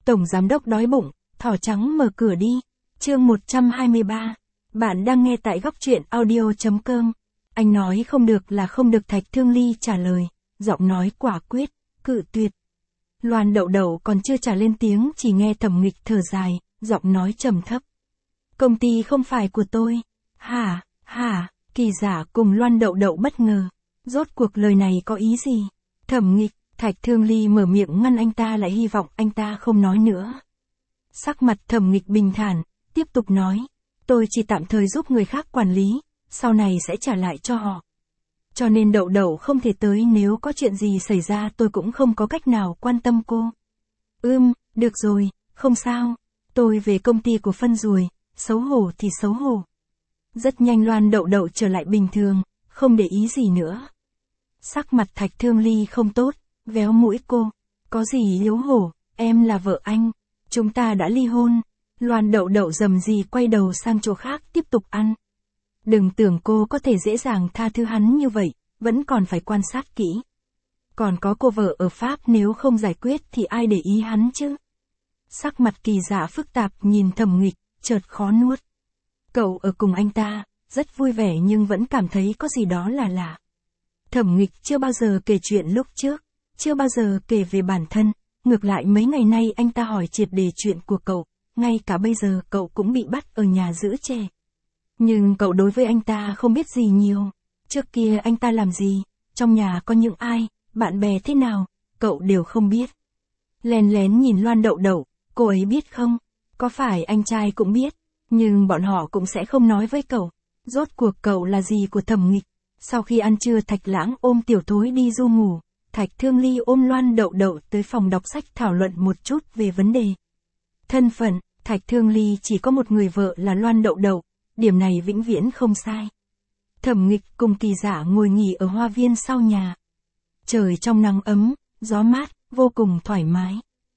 Tổng giám đốc đói bụng, thỏ trắng mở cửa đi. Chương 123. Bạn đang nghe tại góc truyện audio.com. Anh nói không được là không được, Thạch Thương Ly trả lời, giọng nói quả quyết, cự tuyệt. Loan Đậu Đậu còn chưa trả lên tiếng, chỉ nghe Thẩm Nghịch thở dài, giọng nói trầm thấp. Công ty không phải của tôi. Hả, Kỳ Giả cùng Loan Đậu Đậu bất ngờ. Rốt cuộc lời này có ý gì? Thẩm Nghịch, Thạch Thương Ly mở miệng ngăn anh ta lại, hy vọng anh ta không nói nữa. Sắc mặt Thẩm Nghịch bình thản, tiếp tục nói. Tôi chỉ tạm thời giúp người khác quản lý, sau này sẽ trả lại cho họ. Cho nên Đậu Đậu không thể tới, nếu có chuyện gì xảy ra tôi cũng không có cách nào quan tâm cô. Được rồi, không sao. Tôi về công ty của Phân rồi, xấu hổ thì xấu hổ. Rất nhanh Loan Đậu Đậu trở lại bình thường, không để ý gì nữa. Sắc mặt Thạch Thương Ly không tốt, véo mũi cô. Có gì xấu hổ, em là vợ anh. Chúng ta đã ly hôn. Loan Đậu Đậu rầm rì quay đầu sang chỗ khác tiếp tục ăn. Đừng tưởng cô có thể dễ dàng tha thứ hắn như vậy, vẫn còn phải quan sát kỹ. Còn có cô vợ ở Pháp, nếu không giải quyết thì ai để ý hắn chứ? Sắc mặt Kỳ Giả phức tạp nhìn Thẩm Nghịch, chợt khó nuốt. Cậu ở cùng anh ta, rất vui vẻ nhưng vẫn cảm thấy có gì đó là lạ. Thẩm Nghịch chưa bao giờ kể chuyện lúc trước, chưa bao giờ kể về bản thân, ngược lại mấy ngày nay anh ta hỏi triệt để chuyện của cậu, ngay cả bây giờ cậu cũng bị bắt ở nhà giữ trẻ. Nhưng cậu đối với anh ta không biết gì nhiều. Trước kia anh ta làm gì, trong nhà có những ai, bạn bè thế nào, cậu đều không biết. Lén lén nhìn Loan Đậu Đậu, cô ấy biết không? Có phải anh trai cũng biết, nhưng bọn họ cũng sẽ không nói với cậu. Rốt cuộc cậu là gì của Thẩm Nghịch? Sau khi ăn trưa, Thạch Lãng ôm Tiểu Thối đi du ngủ, Thạch Thương Ly ôm Loan Đậu Đậu tới phòng đọc sách thảo luận một chút về vấn đề thân phận. Thạch Thương Ly chỉ có một người vợ là Loan Đậu Đậu, điểm này vĩnh viễn không sai. Thẩm Nghịch cùng Kỳ Giả ngồi nghỉ ở hoa viên sau nhà. Trời trong nắng ấm, gió mát, vô cùng thoải mái.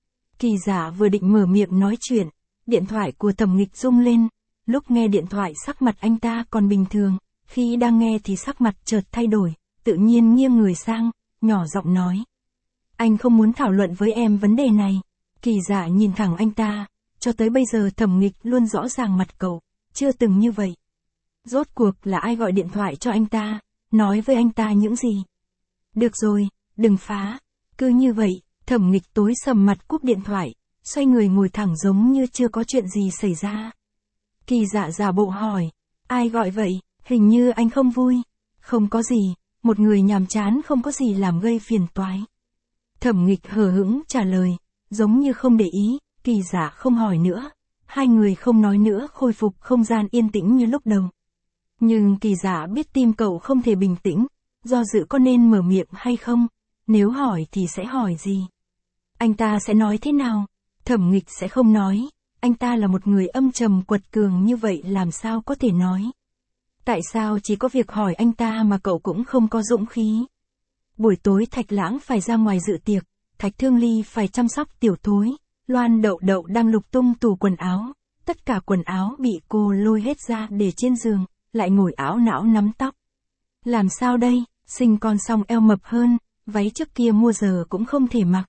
Kỳ Giả vừa định mở miệng nói chuyện, điện thoại của Thẩm Nghịch rung lên. Lúc nghe điện thoại sắc mặt anh ta còn bình thường, khi đang nghe thì sắc mặt chợt thay đổi, tự nhiên nghiêng người sang, nhỏ giọng nói. Anh không muốn thảo luận với em vấn đề này. Kỳ Giả nhìn thẳng anh ta, cho tới bây giờ Thẩm Nghịch luôn rõ ràng mặt cậu, chưa từng như vậy. Rốt cuộc là ai gọi điện thoại cho anh ta, nói với anh ta những gì? Được rồi, đừng phá. Cứ như vậy, Thẩm Nghịch tối sầm mặt cúp điện thoại, xoay người ngồi thẳng giống như chưa có chuyện gì xảy ra. Kỳ Giả giả bộ hỏi, ai gọi vậy, hình như anh không vui. Không có gì, một người nhàm chán không có gì làm gây phiền toái. Thẩm Nghịch hờ hững trả lời, giống như không để ý. Kỳ Giả không hỏi nữa, hai người không nói nữa, khôi phục không gian yên tĩnh như lúc đầu. Nhưng Kỳ Giả biết tim cậu không thể bình tĩnh, do dự có nên mở miệng hay không, nếu hỏi thì sẽ hỏi gì? Anh ta sẽ nói thế nào? Thẩm Nghịch sẽ không nói, anh ta là một người âm trầm quật cường như vậy, làm sao có thể nói? Tại sao chỉ có việc hỏi anh ta mà cậu cũng không có dũng khí? Buổi tối Thạch Lãng phải ra ngoài dự tiệc, Thạch Thương Ly phải chăm sóc Tiểu Thối. Loan Đậu Đậu đang lục tung tủ quần áo, tất cả quần áo bị cô lôi hết ra để trên giường, lại ngồi ảo não nắm tóc. Làm sao đây, sinh con xong eo mập hơn, váy trước kia mua giờ cũng không thể mặc.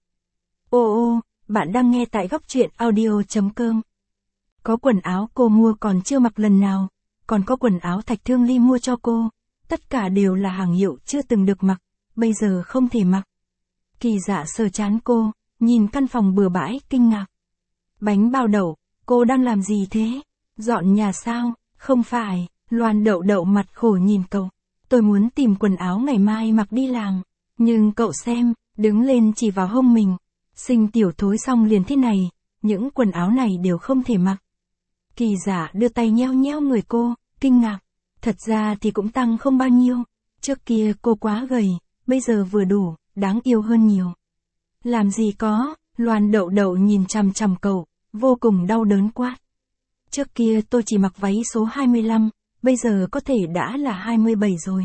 Ô, bạn đang nghe tại góc truyện audio.com. Có quần áo cô mua còn chưa mặc lần nào, còn có quần áo Thạch Thương Ly mua cho cô, tất cả đều là hàng hiệu chưa từng được mặc, bây giờ không thể mặc. Kỳ Giả sờ trán cô, nhìn căn phòng bừa bãi kinh ngạc. Bánh bao đậu, cô đang làm gì thế? Dọn nhà sao? Không phải. Loan Đậu Đậu mặt khổ nhìn cậu. Tôi muốn tìm quần áo ngày mai mặc đi làng. Nhưng cậu xem, đứng lên chỉ vào hông mình. Sinh Tiểu Thối xong liền thế này, những quần áo này đều không thể mặc. Kỳ Giả đưa tay nheo nheo người cô, kinh ngạc. Thật ra thì cũng tăng không bao nhiêu. Trước kia cô quá gầy, bây giờ vừa đủ, đáng yêu hơn nhiều. Làm gì có, Loan Đậu Đậu nhìn chằm chằm cậu, vô cùng đau đớn quát. Trước kia tôi chỉ mặc váy số 25, bây giờ có thể đã là 27 rồi.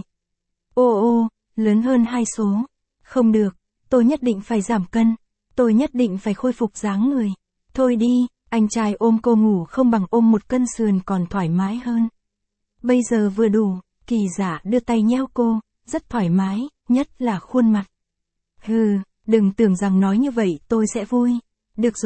Ô, lớn hơn 2 số. Không được, tôi nhất định phải giảm cân, tôi nhất định phải khôi phục dáng người. Thôi đi, anh trai ôm cô ngủ không bằng ôm một cân sườn còn thoải mái hơn. Bây giờ vừa đủ, Kỳ Giả đưa tay nheo cô, rất thoải mái, nhất là khuôn mặt. Đừng tưởng rằng nói như vậy tôi sẽ vui. Được rồi,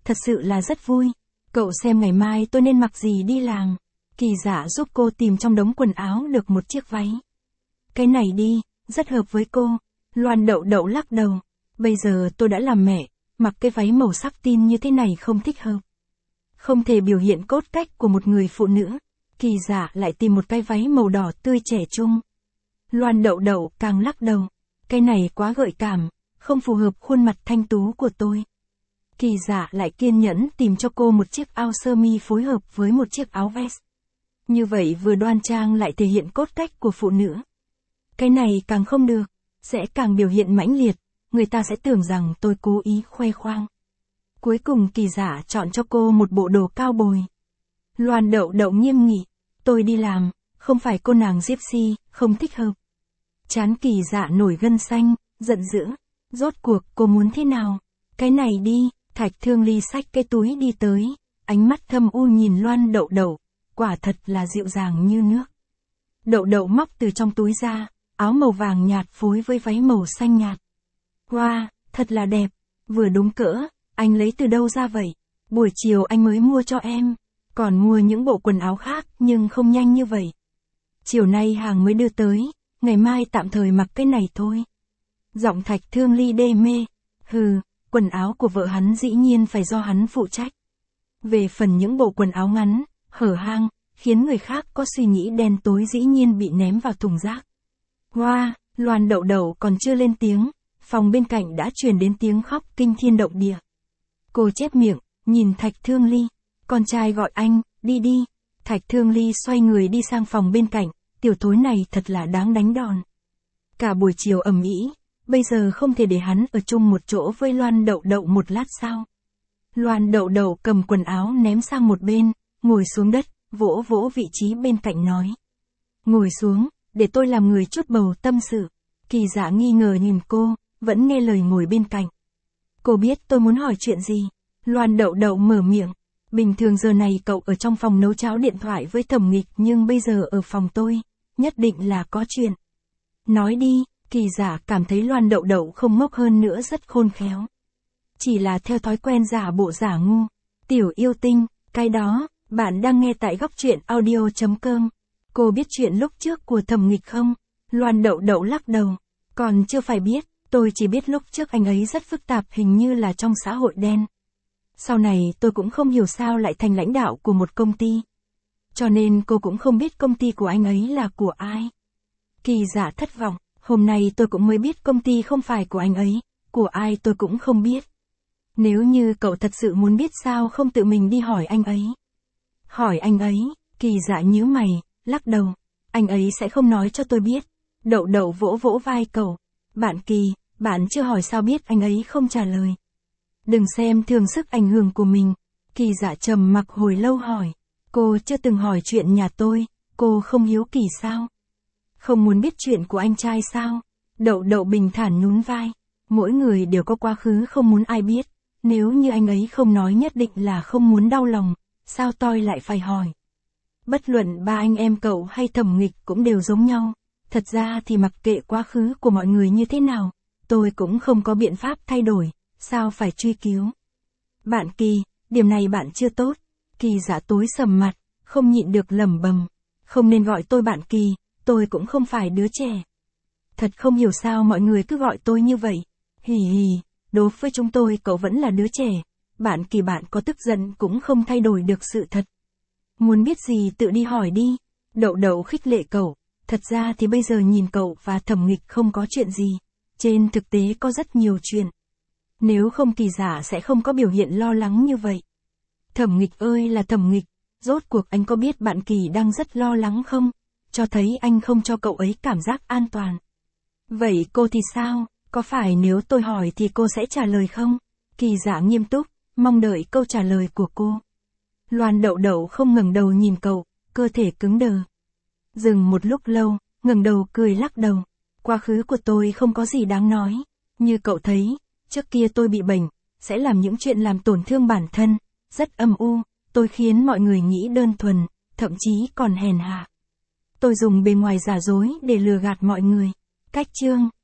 thật sự là rất vui. Cậu xem ngày mai tôi nên mặc gì đi làm. Kỳ Dạ giúp cô tìm trong đống quần áo được một chiếc váy. Cái này đi, rất hợp với cô. Loan Đậu Đậu lắc đầu. Bây giờ tôi đã làm mẹ, mặc cái váy màu sắc tin như thế này không thích hợp. Không thể biểu hiện cốt cách của một người phụ nữ. Kỳ Dạ lại tìm một cái váy màu đỏ tươi trẻ trung. Loan Đậu Đậu càng lắc đầu. Cái này quá gợi cảm, không phù hợp khuôn mặt thanh tú của tôi. Kỳ Dạ lại kiên nhẫn tìm cho cô một chiếc áo sơ mi phối hợp với một chiếc áo vest. Như vậy vừa đoan trang lại thể hiện cốt cách của phụ nữ. Cái này càng không được, sẽ càng biểu hiện mãnh liệt, người ta sẽ tưởng rằng tôi cố ý khoe khoang. Cuối cùng Kỳ Dạ chọn cho cô một bộ đồ cao bồi. Loan Đậu Đậu nghiêm nghị, tôi đi làm, không phải cô nàng gypsy, không thích hợp. Trán Kỳ Dạ nổi gân xanh, giận dữ. Rốt cuộc cô muốn thế nào? Cái này đi, Thạch Thương Ly xách cái túi đi tới, ánh mắt thâm u nhìn Loan Đậu Đậu, quả thật là dịu dàng như nước. Đậu Đậu móc từ trong túi ra, áo màu vàng nhạt phối với váy màu xanh nhạt. Wow, thật là đẹp, vừa đúng cỡ, anh lấy từ đâu ra vậy? Buổi chiều anh mới mua cho em, còn mua những bộ quần áo khác nhưng không nhanh như vậy. Chiều nay hàng mới đưa tới, ngày mai tạm thời mặc cái này thôi. Giọng Thạch Thương Ly đê mê, hừ, quần áo của vợ hắn dĩ nhiên phải do hắn phụ trách. Về phần những bộ quần áo ngắn, hở hang, khiến người khác có suy nghĩ đen tối dĩ nhiên bị ném vào thùng rác. Hoa, Loan Đậu Đậu còn chưa lên tiếng, phòng bên cạnh đã truyền đến tiếng khóc kinh thiên động địa. Cô chép miệng, nhìn Thạch Thương Ly, con trai gọi anh, đi đi. Thạch Thương Ly xoay người đi sang phòng bên cạnh, tiểu thối này thật là đáng đánh đòn. Cả buổi chiều ầm ĩ, bây giờ không thể để hắn ở chung một chỗ với Loan Đậu Đậu một lát sao? Loan Đậu Đậu cầm quần áo ném sang một bên, ngồi xuống đất, vỗ vỗ vị trí bên cạnh nói. Ngồi xuống, để tôi làm người chút bầu tâm sự. Kỳ Dạ nghi ngờ nhìn cô, vẫn nghe lời ngồi bên cạnh. Cô biết tôi muốn hỏi chuyện gì? Loan Đậu Đậu mở miệng. Bình thường giờ này cậu ở trong phòng nấu cháo điện thoại với Thẩm Nghịch nhưng bây giờ ở phòng tôi, nhất định là có chuyện. Nói đi, Kỳ Dạ cảm thấy Loan Đậu Đậu không ngốc hơn nữa rất khôn khéo. Chỉ là theo thói quen giả bộ giả ngu. Tiểu yêu tinh, cái đó, bạn đang nghe tại góc truyện audio.com. Cô biết chuyện lúc trước của Thẩm Nghịch không? Loan Đậu Đậu lắc đầu. Còn chưa phải biết, tôi chỉ biết lúc trước anh ấy rất phức tạp hình như là trong xã hội đen. Sau này tôi cũng không hiểu sao lại thành lãnh đạo của một công ty. Cho nên cô cũng không biết công ty của anh ấy là của ai. Kỳ Dạ thất vọng, hôm nay tôi cũng mới biết công ty không phải của anh ấy, của ai tôi cũng không biết. Nếu như cậu thật sự muốn biết sao không tự mình đi hỏi anh ấy. Hỏi anh ấy, Kỳ Dạ nhíu mày, lắc đầu, anh ấy sẽ không nói cho tôi biết. Đậu Đậu vỗ vỗ vai cậu, bạn Kỳ, bạn chưa hỏi sao biết anh ấy không trả lời. Đừng xem thường sức ảnh hưởng của mình. Kỳ Dạ trầm mặc hồi lâu hỏi, cô chưa từng hỏi chuyện nhà tôi, cô không hiếu kỳ sao? Không muốn biết chuyện của anh trai sao? Đậu Đậu bình thản nhún vai, mỗi người đều có quá khứ không muốn ai biết, nếu như anh ấy không nói nhất định là không muốn đau lòng, sao tôi lại phải hỏi? Bất luận ba anh em cậu hay Thẩm Nghịch cũng đều giống nhau, thật ra thì mặc kệ quá khứ của mọi người như thế nào, tôi cũng không có biện pháp thay đổi, sao phải truy cứu? Bạn Kỳ, điểm này bạn chưa tốt. Kỳ Dạ tối sầm mặt, không nhịn được lẩm bẩm, không nên gọi tôi bạn Kỳ, tôi cũng không phải đứa trẻ. Thật không hiểu sao mọi người cứ gọi tôi như vậy. Hì hì, đối với chúng tôi cậu vẫn là đứa trẻ, bạn Kỳ bạn có tức giận cũng không thay đổi được sự thật. Muốn biết gì tự đi hỏi đi. Đậu Đậu khích lệ cậu, thật ra thì bây giờ nhìn cậu và Thẩm Nghịch không có chuyện gì, trên thực tế có rất nhiều chuyện. Nếu không Kỳ Dạ sẽ không có biểu hiện lo lắng như vậy. Thẩm Nghịch ơi là Thẩm Nghịch, rốt cuộc anh có biết bạn Kỳ đang rất lo lắng không? Cho thấy anh không cho cậu ấy cảm giác an toàn. Vậy cô thì sao? Có phải nếu tôi hỏi thì cô sẽ trả lời không? Kỳ Dạ nghiêm túc, mong đợi câu trả lời của cô. Loan Đậu Đậu không ngẩng đầu nhìn cậu, cơ thể cứng đờ. Dừng một lúc lâu, ngẩng đầu cười lắc đầu. Quá khứ của tôi không có gì đáng nói. Như cậu thấy, trước kia tôi bị bệnh, sẽ làm những chuyện làm tổn thương bản thân, rất âm u, tôi khiến mọi người nghĩ đơn thuần, thậm chí còn hèn hạ. Tôi dùng bề ngoài giả dối để lừa gạt mọi người. Cách chương